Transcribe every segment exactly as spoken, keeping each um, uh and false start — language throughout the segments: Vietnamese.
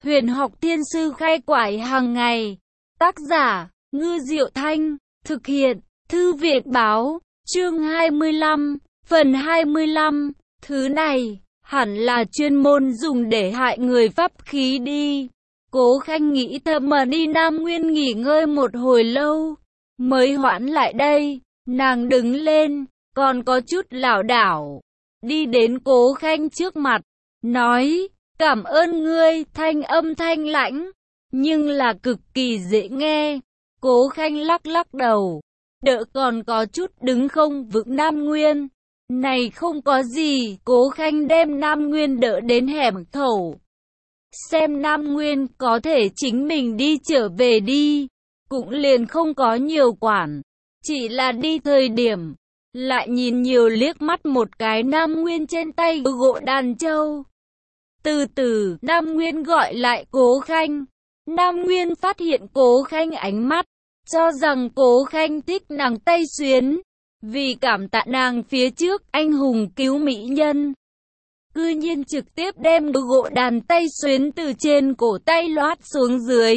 Huyền học thiên sư khai quải hàng ngày. Tác giả, Ngư Diệu Thanh. Thực hiện, Thư viện báo. Chương hai mươi lăm, phần hai mươi lăm. Thứ này, hẳn là chuyên môn dùng để hại người pháp khí đi. Cố Khanh nghĩ thầm mà đi Nam Nguyên nghỉ ngơi một hồi lâu. Mới hoãn lại đây, nàng đứng lên, còn có chút lảo đảo. Đi đến Cố Khanh trước mặt, nói, cảm ơn ngươi, thanh âm thanh lãnh, nhưng là cực kỳ dễ nghe. Cố Khanh lắc lắc đầu, đỡ còn có chút đứng không vững Nam Nguyên. Này không có gì, Cố Khanh đem Nam Nguyên đỡ đến hẻm khẩu. Xem Nam Nguyên có thể chính mình đi trở về đi, cũng liền không có nhiều quản, chỉ là đi thời điểm, lại nhìn nhiều liếc mắt một cái Nam Nguyên trên tay gỗ đàn châu. Từ từ, Nam Nguyên gọi lại Cố Khanh. Nam Nguyên phát hiện Cố Khanh ánh mắt, cho rằng Cố Khanh thích nàng tay xuyến, vì cảm tạ nàng phía trước anh hùng cứu mỹ nhân. Cư nhiên trực tiếp đem gỗ đàn tay xuyến từ trên cổ tay loát xuống dưới.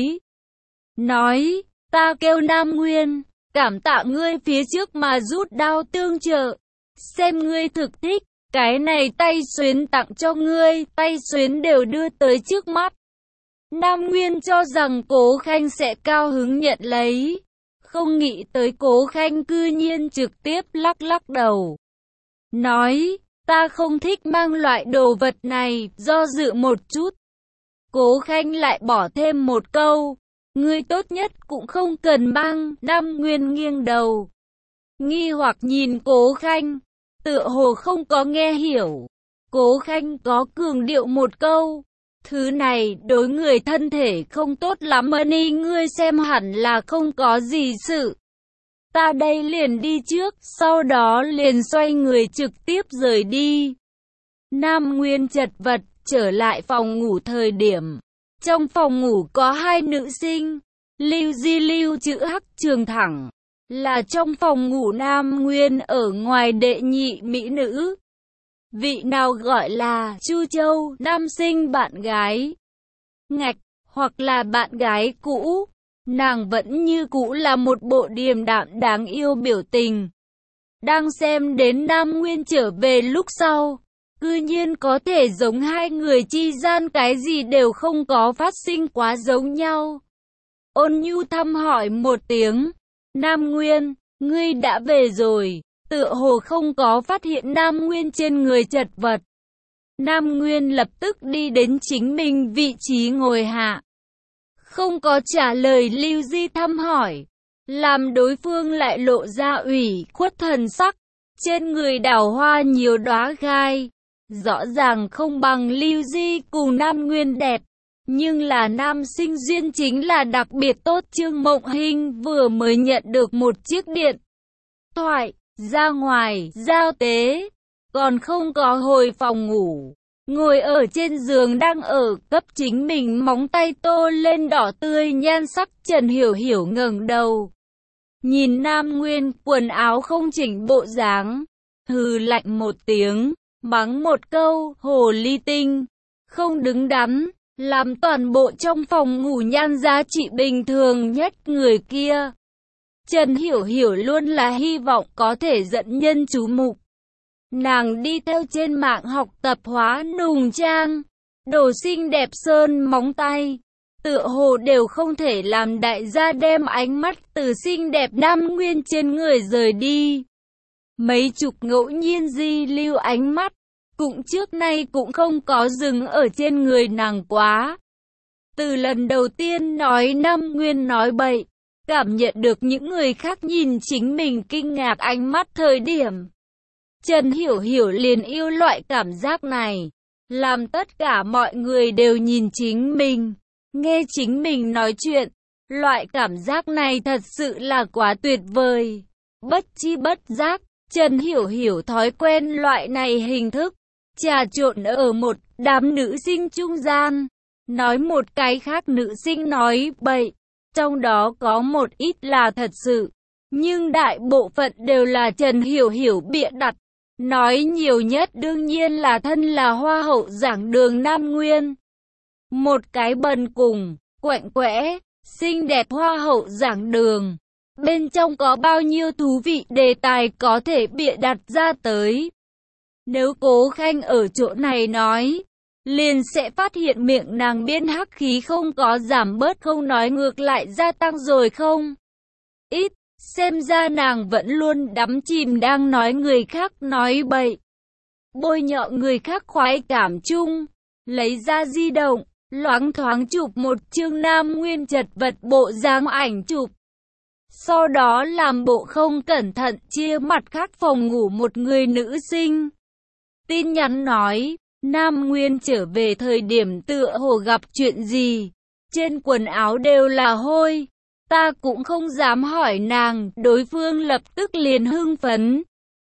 Nói, ta kêu Nam Nguyên, cảm tạ ngươi phía trước mà rút đao tương trợ. Xem ngươi thực thích, cái này tay xuyến tặng cho ngươi, tay xuyến đều đưa tới trước mắt. Nam Nguyên cho rằng Cố Khanh sẽ cao hứng nhận lấy. Không nghĩ tới Cố Khanh cư nhiên trực tiếp lắc lắc đầu. Nói, ta không thích mang loại đồ vật này, do dự một chút. Cố Khanh lại bỏ thêm một câu, ngươi tốt nhất cũng không cần mang. Nam Nguyên nghiêng đầu, nghi hoặc nhìn Cố Khanh, tựa hồ không có nghe hiểu. Cố Khanh có cường điệu một câu, thứ này đối người thân thể không tốt lắm ân, ngươi xem hẳn là không có gì sự. Ta đây liền đi trước, sau đó liền xoay người trực tiếp rời đi. Nam Nguyên chật vật, trở lại phòng ngủ thời điểm. Trong phòng ngủ có hai nữ sinh, Lưu Di Lưu chữ Hắc Trường Thẳng, là trong phòng ngủ Nam Nguyên ở ngoài đệ nhị mỹ nữ. Vị nào gọi là Chu Châu, nam sinh bạn gái. Ngạch, hoặc là bạn gái cũ. Nàng vẫn như cũ là một bộ điềm đạm đáng yêu biểu tình. Đang xem đến Nam Nguyên trở về lúc sau, cư nhiên có thể giống hai người chi gian cái gì đều không có phát sinh quá giống nhau. Ôn nhu thăm hỏi một tiếng, Nam Nguyên, ngươi đã về rồi. Tựa hồ không có phát hiện Nam Nguyên trên người chật vật. Nam Nguyên lập tức đi đến chính mình vị trí ngồi hạ. Không có trả lời Lưu Di thăm hỏi, làm đối phương lại lộ ra ủy khuất thần sắc. Trên người đào hoa nhiều đóa gai, rõ ràng không bằng Lưu Di cùng Nam Nguyên đẹp. Nhưng là nam sinh duyên chính là đặc biệt tốt. Trương Mộng Hinh vừa mới nhận được một chiếc điện thoại, ra ngoài, giao tế, còn không có hồi phòng ngủ. Ngồi ở trên giường đang ở cấp chính mình móng tay tô lên đỏ tươi nhan sắc. Trần Hiểu Hiểu ngẩng đầu, nhìn Nam Nguyên quần áo không chỉnh bộ dáng, hừ lạnh một tiếng, mắng một câu, hồ ly tinh, không đứng đắn, làm toàn bộ trong phòng ngủ nhan giá trị bình thường nhất người kia. Trần Hiểu Hiểu luôn là hy vọng có thể dẫn nhân chú mục. Nàng đi theo trên mạng học tập hóa nùng trang, đồ xinh đẹp sơn móng tay, tựa hồ đều không thể làm đại gia đem ánh mắt từ xinh đẹp Nam Nguyên trên người rời đi. Mấy chục ngẫu nhiên di lưu ánh mắt, cũng trước nay cũng không có dừng ở trên người nàng quá. Từ lần đầu tiên nói Nam Nguyên nói bậy, cảm nhận được những người khác nhìn chính mình kinh ngạc ánh mắt thời điểm, Trần Hiểu Hiểu liền yêu loại cảm giác này, làm tất cả mọi người đều nhìn chính mình, nghe chính mình nói chuyện. Loại cảm giác này thật sự là quá tuyệt vời. Bất chi bất giác, Trần Hiểu Hiểu thói quen loại này hình thức, trà trộn ở một đám nữ sinh trung gian, nói một cái khác nữ sinh nói bậy. Trong đó có một ít là thật sự, nhưng đại bộ phận đều là Trần Hiểu Hiểu bịa đặt. Nói nhiều nhất đương nhiên là thân là hoa hậu giảng đường Nam Nguyên. Một cái bần cùng, quạnh quẽ, xinh đẹp hoa hậu giảng đường. Bên trong có bao nhiêu thú vị đề tài có thể bịa đặt ra tới. Nếu Cố Khanh ở chỗ này nói, liền sẽ phát hiện miệng nàng biên hắc khí không có giảm bớt, không nói ngược lại gia tăng rồi không? Ít, xem ra nàng vẫn luôn đắm chìm đang nói người khác nói bậy. Bôi nhọ người khác khoái cảm chung, lấy ra di động, loáng thoáng chụp một chương Nam Nguyên chật vật bộ dáng ảnh chụp. Sau đó làm bộ không cẩn thận chia mặt khác phòng ngủ một người nữ sinh. Tin nhắn nói, Nam Nguyên trở về thời điểm tựa hồ gặp chuyện gì, trên quần áo đều là hôi. Ta cũng không dám hỏi nàng, đối phương lập tức liền hưng phấn.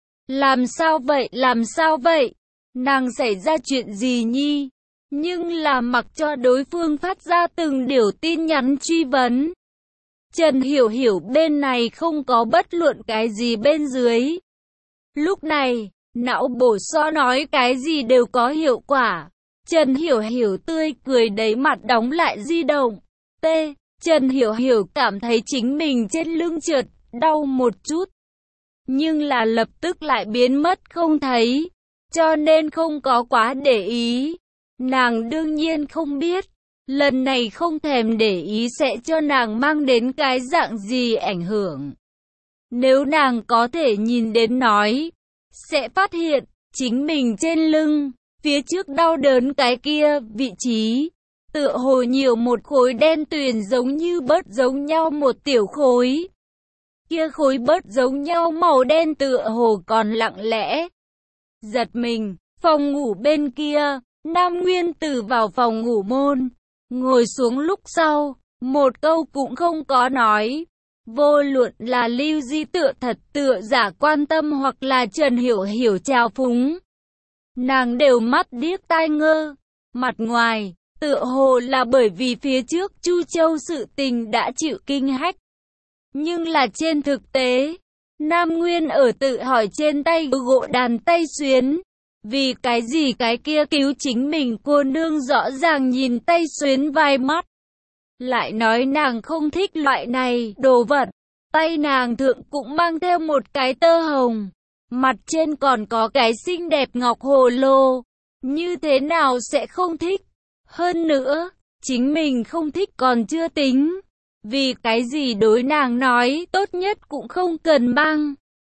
Làm sao vậy, làm sao vậy? Nàng xảy ra chuyện gì nhi? Nhưng là mặc cho đối phương phát ra từng điều tin nhắn truy vấn. Trần Hiểu Hiểu bên này không có bất luận cái gì bên dưới. Lúc này, não bổ so nói cái gì đều có hiệu quả. Trần Hiểu Hiểu tươi cười đáy mặt đóng lại di động. T. Trần Hiểu Hiểu cảm thấy chính mình trên lưng trượt, đau một chút. Nhưng là lập tức lại biến mất không thấy, cho nên không có quá để ý. Nàng đương nhiên không biết, lần này không thèm để ý sẽ cho nàng mang đến cái dạng gì ảnh hưởng. Nếu nàng có thể nhìn đến nói, sẽ phát hiện, chính mình trên lưng, phía trước đau đớn cái kia, vị trí, tựa hồ nhiều một khối đen tuyền giống như bớt giống nhau một tiểu khối. Kia khối bớt giống nhau màu đen tựa hồ còn lặng lẽ. Giật mình, phòng ngủ bên kia, Nam Nguyên Tử vào phòng ngủ môn, ngồi xuống lúc sau, một câu cũng không có nói. Vô luận là Lưu Di tựa thật tựa giả quan tâm hoặc là Trần Hiểu Hiểu trào phúng, nàng đều mắt điếc tai ngơ. Mặt ngoài, tựa hồ là bởi vì phía trước Chu Châu sự tình đã chịu kinh hách. Nhưng là trên thực tế, Nam Nguyên ở tự hỏi trên tay gỗ đàn tay xuyến. Vì cái gì cái kia cứu chính mình cô nương rõ ràng nhìn tay xuyến vài mắt. Lại nói nàng không thích loại này đồ vật. Tay nàng thượng cũng mang theo một cái tơ hồng. Mặt trên còn có cái xinh đẹp ngọc hồ lô. Như thế nào sẽ không thích? Hơn nữa, chính mình không thích còn chưa tính. Vì cái gì đối nàng nói tốt nhất cũng không cần mang.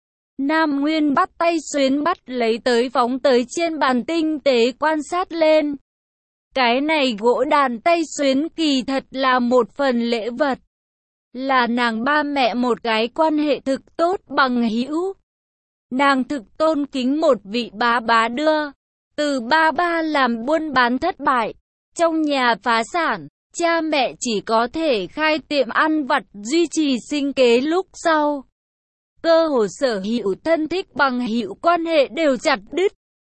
Nam Nguyên bắt tay xuyến bắt lấy tới phóng tới trên bàn tinh tế quan sát lên. Cái này gỗ đàn tay xuyến kỳ thật là một phần lễ vật. Là nàng ba mẹ một cái quan hệ thực tốt bằng hữu. Nàng thực tôn kính một vị bá bá đưa. Từ ba ba làm buôn bán thất bại, trong nhà phá sản, cha mẹ chỉ có thể khai tiệm ăn vặt duy trì sinh kế lúc sau. Cơ hồ sở hữu thân thích bằng hữu quan hệ đều chặt đứt.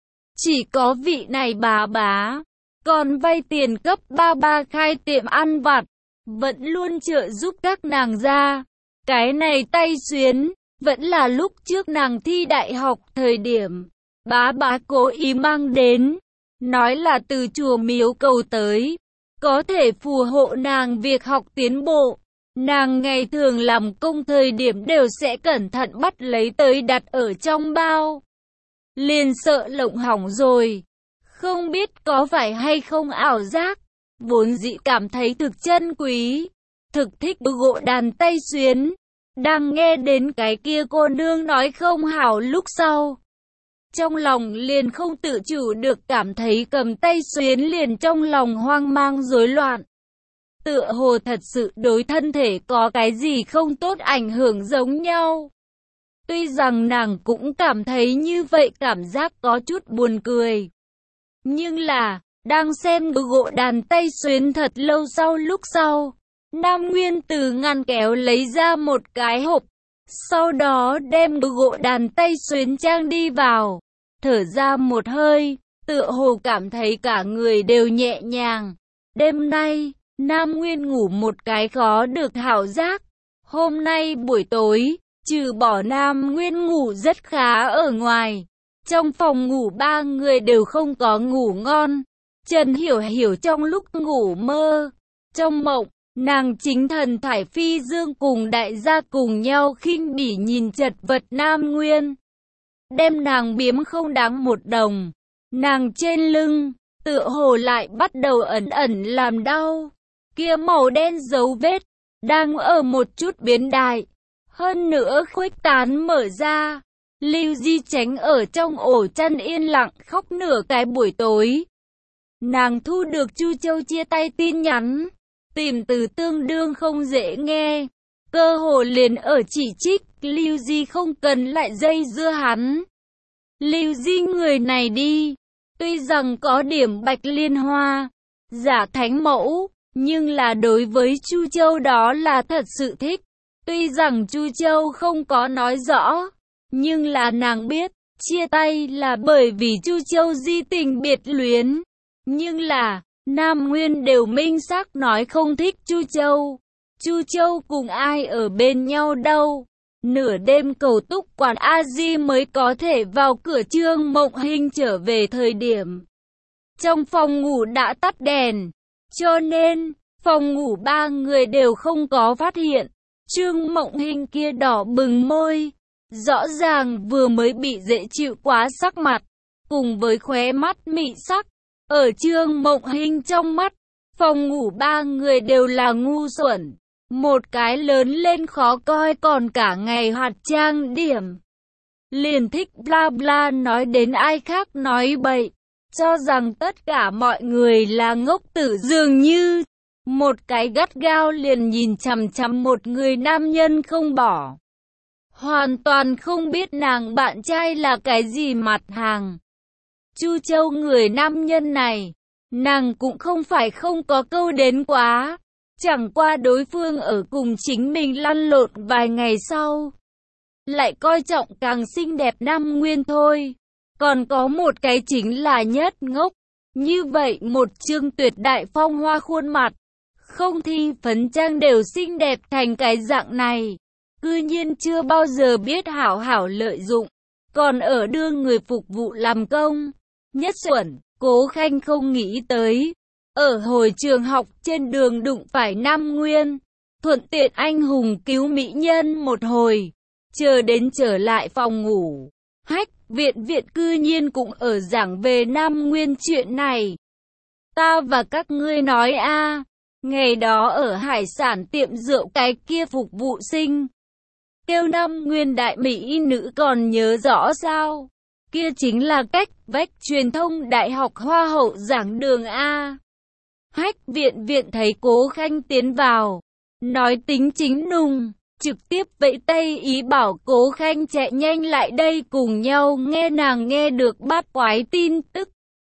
Chỉ có vị này bà bá, còn vay tiền cấp ba ba khai tiệm ăn vặt, vẫn luôn trợ giúp các nàng ra. Cái này tay xuyến, vẫn là lúc trước nàng thi đại học thời điểm, bá bá cố ý mang đến, nói là từ chùa miếu cầu tới, có thể phù hộ nàng việc học tiến bộ. Nàng ngày thường làm công thời điểm đều sẽ cẩn thận bắt lấy tới đặt ở trong bao. Liền sợ lộng hỏng rồi. Không biết có phải hay không ảo giác. Vốn dĩ cảm thấy thực chân quý. Thực thích gỗ đàn tay xuyến. Đang nghe đến cái kia cô nương nói không hảo lúc sau. Trong lòng liền không tự chủ được cảm thấy cầm tay xuyến liền trong lòng hoang mang rối loạn. Tựa hồ thật sự đối thân thể có cái gì không tốt ảnh hưởng giống nhau. Tuy rằng nàng cũng cảm thấy như vậy cảm giác có chút buồn cười. Nhưng là, đang xem gỗ đàn tay xuyến thật lâu sau lúc sau, Nam Nguyên từ ngăn kéo lấy ra một cái hộp. Sau đó đem gỗ đàn tay xuyến trang đi vào, thở ra một hơi, tựa hồ cảm thấy cả người đều nhẹ nhàng. Đêm nay, Nam Nguyên ngủ một cái khó được hảo giác. Hôm nay buổi tối, trừ bỏ Nam Nguyên ngủ rất khá ở ngoài, trong phòng ngủ ba người đều không có ngủ ngon. Trần Hiểu Hiểu trong lúc ngủ mơ, trong mộng, nàng chính thần thải phi dương cùng đại gia cùng nhau khinh bỉ nhìn chật vật Nam Nguyên. Đem nàng biếm không đáng một đồng. Nàng trên lưng, tựa hồ lại bắt đầu ẩn ẩn làm đau. Kia màu đen dấu vết, đang ở một chút biến đại. Hơn nữa khuếch tán mở ra. Lưu Di Chánh ở trong ổ chăn yên lặng khóc nửa cái buổi tối. Nàng thu được Chu Châu chia tay tin nhắn. Tìm từ tương đương không dễ nghe. Cơ hồ liền ở chỉ trích, Lưu Di không cần lại dây dưa hắn. Lưu Di người này đi, tuy rằng có điểm bạch liên hoa, giả thánh mẫu, nhưng là đối với Chu Châu đó là thật sự thích. Tuy rằng Chu Châu không có nói rõ, nhưng là nàng biết, chia tay là bởi vì Chu Châu di tình biệt luyến. Nhưng là, Nam Nguyên đều minh xác nói không thích Chu Châu. Chu Châu cùng ai ở bên nhau đâu. Nửa đêm cầu túc quán A Di mới có thể vào cửa. Trương Mộng Hinh trở về thời điểm trong phòng ngủ đã tắt đèn, cho nên phòng ngủ ba người đều không có phát hiện. Trương Mộng Hinh kia đỏ bừng môi, rõ ràng vừa mới bị dễ chịu quá sắc mặt, cùng với khóe mắt mị sắc. Ở Trương Mộng Hinh trong mắt, phòng ngủ ba người đều là ngu xuẩn. Một cái lớn lên khó coi còn cả ngày hoạt trang điểm. Liền thích bla bla nói đến ai khác nói bậy. Cho rằng tất cả mọi người là ngốc tử dường như. Một cái gắt gao liền nhìn chằm chằm một người nam nhân không bỏ. Hoàn toàn không biết nàng bạn trai là cái gì mặt hàng. Chu Châu người nam nhân này, nàng cũng không phải không có câu đến quá. Chẳng qua đối phương ở cùng chính mình lăn lộn vài ngày sau, lại coi trọng càng xinh đẹp Nam Nguyên thôi. Còn có một cái chính là nhất ngốc. Như vậy một trương tuyệt đại phong hoa khuôn mặt, không thi phấn trang đều xinh đẹp thành cái dạng này. Cư nhiên chưa bao giờ biết hảo hảo lợi dụng, còn ở đưa người phục vụ làm công. Nhất xuẩn, Cố Khanh không nghĩ tới. Ở hồi trường học trên đường đụng phải Nam Nguyên, thuận tiện anh hùng cứu mỹ nhân một hồi, chờ đến trở lại phòng ngủ. Hách viện viện cư nhiên cũng ở giảng về Nam Nguyên chuyện này. Ta và các ngươi nói a, ngày đó ở hải sản tiệm rượu cái kia phục vụ sinh kêu Nam Nguyên đại mỹ nữ còn nhớ rõ sao? Kia chính là cách vách truyền thông đại học hoa hậu giảng đường a. Hách viện viện thấy Cố Khanh tiến vào, nói tính chính nùng, trực tiếp vẫy tay ý bảo Cố Khanh chạy nhanh lại đây cùng nhau nghe nàng nghe được bát quái tin tức.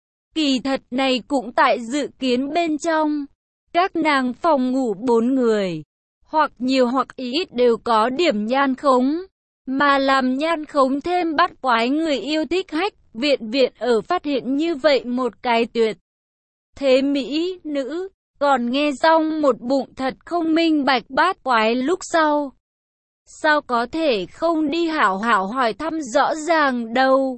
Kỳ thật này cũng tại dự kiến bên trong. Các nàng phòng ngủ bốn người, hoặc nhiều hoặc ít đều có điểm nhan khống, mà làm nhan khống thêm bát quái người yêu thích Hách viện viện ở phát hiện như vậy một cái tuyệt thế mỹ nữ, còn nghe xong một bụng thật không minh bạch bát quái lúc sau. Sao có thể không đi hảo hảo hỏi thăm rõ ràng đâu.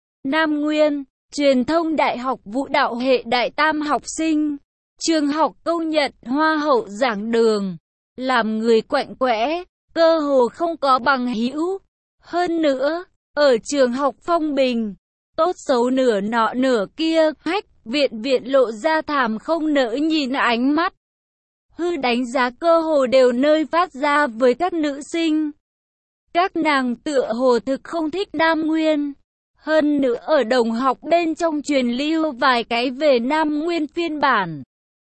Nam Nguyên, truyền thông đại học vũ đạo hệ đại tam học sinh, trường học công nhận hoa hậu giảng đường, làm người quạnh quẽ, cơ hồ không có bằng hữu. Hơn nữa, ở trường học phong bình, tốt xấu nửa nọ nửa kia, Hách viện viện lộ ra thảm không nỡ nhìn ánh mắt. Hư đánh giá cơ hồ đều nơi phát ra với các nữ sinh. Các nàng tựa hồ thực không thích Nam Nguyên. Hơn nữa ở đồng học bên trong truyền lưu vài cái về Nam Nguyên phiên bản.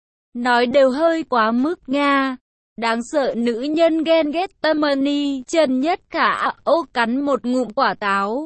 Nói đều hơi quá mức Nga. Đáng sợ nữ nhân ghen ghét tâm ni. Trần Nhất Khả ô cắn một ngụm quả táo.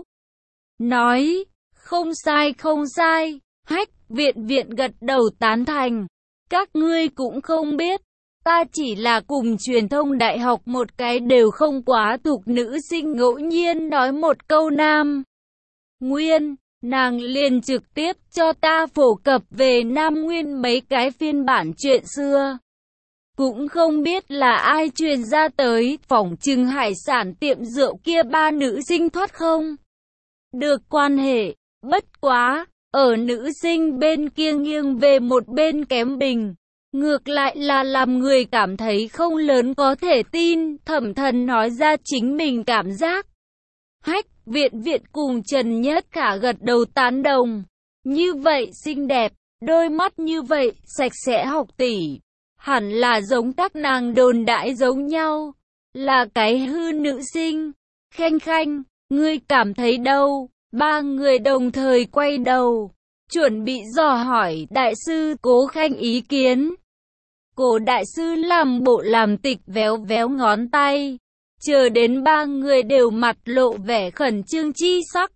Nói, không sai không sai. Hách viện viện gật đầu tán thành. Các ngươi cũng không biết. Ta chỉ là cùng truyền thông đại học một cái đều không quá thuộc nữ sinh ngẫu nhiên nói một câu Nam Nguyên, nàng liền trực tiếp cho ta phổ cập về Nam Nguyên mấy cái phiên bản chuyện xưa. Cũng không biết là ai truyền ra tới, phỏng chừng hải sản tiệm rượu kia ba nữ sinh thoát không được quan hệ, bất quá, ở nữ sinh bên kia nghiêng về một bên kém bình. Ngược lại là làm người cảm thấy không lớn có thể tin, Thẩm Thần nói ra chính mình cảm giác. Hách Viện Viện cùng Trần Nhất Khả gật đầu tán đồng. Như vậy xinh đẹp, đôi mắt như vậy, sạch sẽ học tỷ. Hẳn là giống các nàng đồn đại giống nhau, là cái hư nữ sinh. Khanh Khanh, ngươi cảm thấy đâu? Ba người đồng thời quay đầu, chuẩn bị dò hỏi đại sư Cố Khanh ý kiến. Cố đại sư làm bộ làm tịch véo véo ngón tay, chờ đến ba người đều mặt lộ vẻ khẩn trương chi sắc.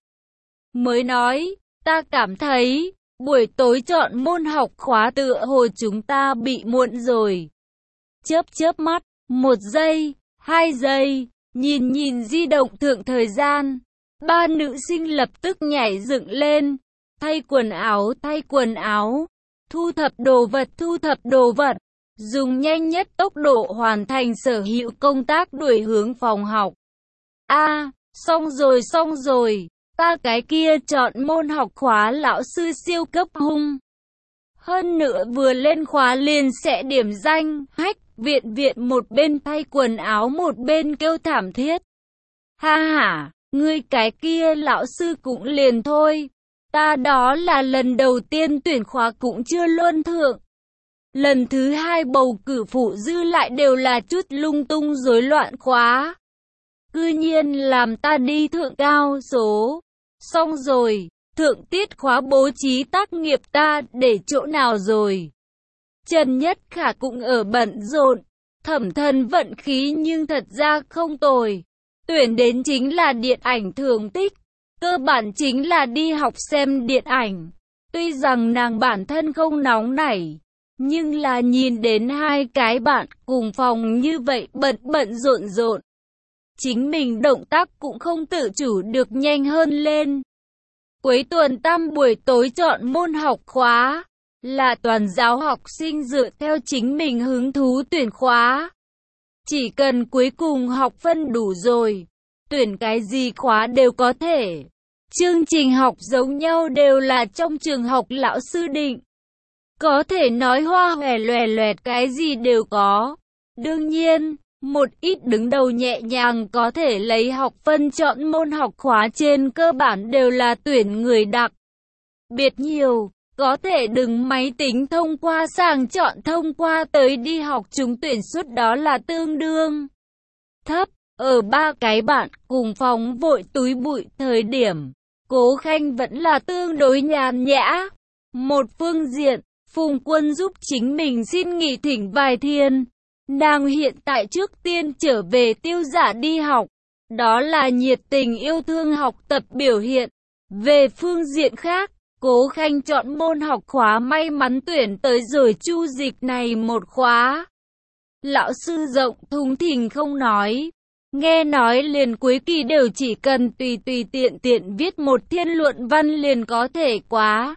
Mới nói, ta cảm thấy, buổi tối chọn môn học khóa tựa hồ chúng ta bị muộn rồi. Chớp chớp mắt, một giây, hai giây, nhìn nhìn di động thượng thời gian. Ba nữ sinh lập tức nhảy dựng lên, thay quần áo thay quần áo, thu thập đồ vật thu thập đồ vật, dùng nhanh nhất tốc độ hoàn thành sở hữu công tác đuổi hướng phòng học. A, à, xong rồi xong rồi, ta cái kia chọn môn học khóa lão sư siêu cấp hung. Hơn nữa vừa lên khóa liền sẽ điểm danh. Hách Viện Viện một bên thay quần áo một bên kêu thảm thiết. Ha ha, ngươi cái kia lão sư cũng liền thôi. Ta đó là lần đầu tiên tuyển khóa cũng chưa luân thượng. Lần thứ hai bầu cử phụ dư lại đều là chút lung tung rối loạn khóa. Cư nhiên làm ta đi thượng cao số. Xong rồi, thượng tiết khóa bố trí tác nghiệp ta để chỗ nào rồi? Trần Nhất Khả cũng ở bận rộn. Thẩm Thần vận khí nhưng thật ra không tồi. Tuyển đến chính là điện ảnh thường tích. Cơ bản chính là đi học xem điện ảnh. Tuy rằng nàng bản thân không nóng nảy, nhưng là nhìn đến hai cái bạn cùng phòng như vậy bận bận rộn rộn, chính mình động tác cũng không tự chủ được nhanh hơn lên. Cuối tuần tam buổi tối chọn môn học khóa, là toàn giáo học sinh dựa theo chính mình hứng thú tuyển khóa. Chỉ cần cuối cùng học phân đủ rồi, tuyển cái gì khóa đều có thể. Chương trình học giống nhau đều là trong trường học lão sư định. Có thể nói hoa hòe loè loẹt cái gì đều có. Đương nhiên, một ít đứng đầu nhẹ nhàng có thể lấy học phân chọn môn học khóa trên cơ bản đều là tuyển người đặc biệt nhiều. Có thể đừng máy tính thông qua sàng chọn thông qua tới đi học chúng tuyển suất đó là tương đương thấp. Ở ba cái bạn cùng phòng vội túi bụi thời điểm, Cố Khanh vẫn là tương đối nhàn nhã. Một phương diện, Phùng Quân giúp chính mình xin nghỉ thỉnh vài thiên. Nàng hiện tại trước tiên trở về Tiêu Giả đi học. Đó là nhiệt tình yêu thương học tập biểu hiện. Về phương diện khác, Cố Khanh chọn môn học khóa may mắn tuyển tới rồi Chu Dịch này một khóa. Lão sư rộng thùng thình không nói. Nghe nói liền cuối kỳ đều chỉ cần tùy tùy tiện tiện viết một thiên luận văn liền có thể quá.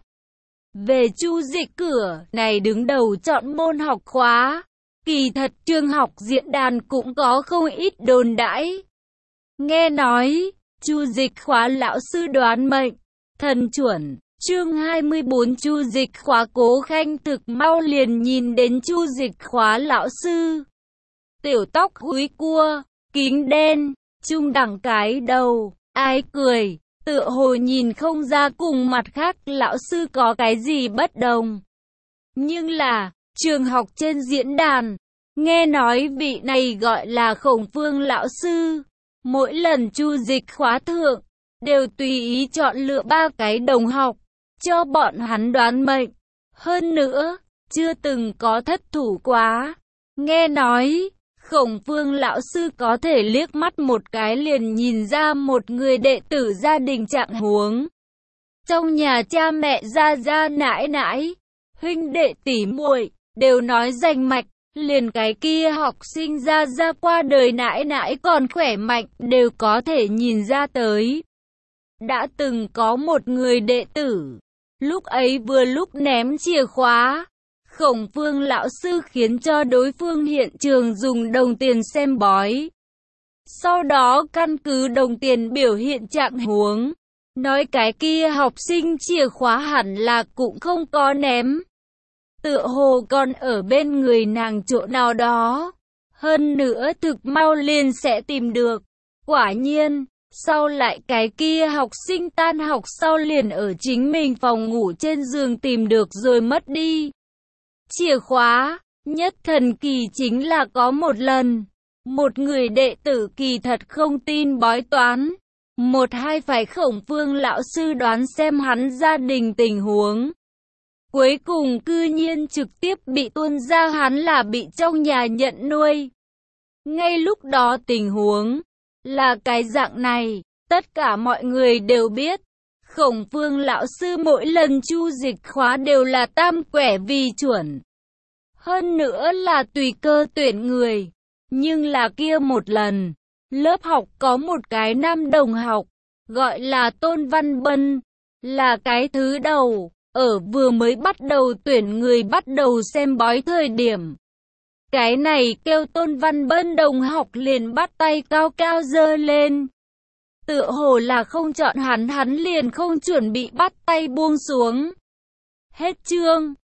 Về Chu Dịch cửa này đứng đầu chọn môn học khóa, kỳ thật trường học diễn đàn cũng có không ít đồn đãi. Nghe nói, Chu Dịch khóa lão sư đoán mệnh, thần chuẩn. Chương hai mươi bốn Chu Dịch khóa Cố Khanh thực mau liền nhìn đến Chu Dịch khóa lão sư. Tiểu tóc húi cua, kính đen, trung đẳng cái đầu, ai cười, tựa hồ nhìn không ra cùng mặt khác lão sư có cái gì bất đồng. Nhưng là, trường học trên diễn đàn, nghe nói vị này gọi là Khổng Phương lão sư. Mỗi lần Chu Dịch khóa thượng, đều tùy ý chọn lựa ba cái đồng học, cho bọn hắn đoán mệnh. Hơn nữa, chưa từng có thất thủ quá. Nghe nói, Khổng Phương lão sư có thể liếc mắt một cái liền nhìn ra một người đệ tử gia đình trạng huống. Trong nhà cha mẹ gia gia nãi nãi, huynh đệ tỷ muội đều nói rành mạch, liền cái kia học sinh gia gia qua đời nãi nãi còn khỏe mạnh đều có thể nhìn ra tới. Đã từng có một người đệ tử, lúc ấy vừa lúc ném chìa khóa, Khổng Phương lão sư khiến cho đối phương hiện trường dùng đồng tiền xem bói. Sau đó căn cứ đồng tiền biểu hiện trạng huống, Nói cái kia học sinh chìa khóa hẳn là cũng không có ném. Tựa hồ còn ở bên người nàng chỗ nào đó. Hơn nữa thực mau liền sẽ tìm được. Quả nhiên, sau lại cái kia học sinh tan học sau liền ở chính mình phòng ngủ trên giường tìm được rồi mất đi. Chìa khóa, nhất thần kỳ chính là có một lần, một người đệ tử kỳ thật không tin bói toán. Một hai phải Khổng Phương lão sư đoán xem hắn gia đình tình huống. Cuối cùng cư nhiên trực tiếp bị tuôn ra hắn là bị trong nhà nhận nuôi. Ngay lúc đó tình huống là cái dạng này, tất cả mọi người đều biết. Khổng Phương lão sư mỗi lần chu dịch khóa đều là tam quẻ vì chuẩn. Hơn nữa là tùy cơ tuyển người. Nhưng là kia một lần, lớp học có một cái nam đồng học, gọi là Tôn Văn Bân, là cái thứ đầu, ở vừa mới bắt đầu tuyển người bắt đầu xem bói thời điểm. Cái này kêu Tôn Văn Bân đồng học liền bắt tay cao cao giơ lên. Tựa hồ là không chọn hắn hắn liền không chuẩn bị bắt tay buông xuống. Hết chương.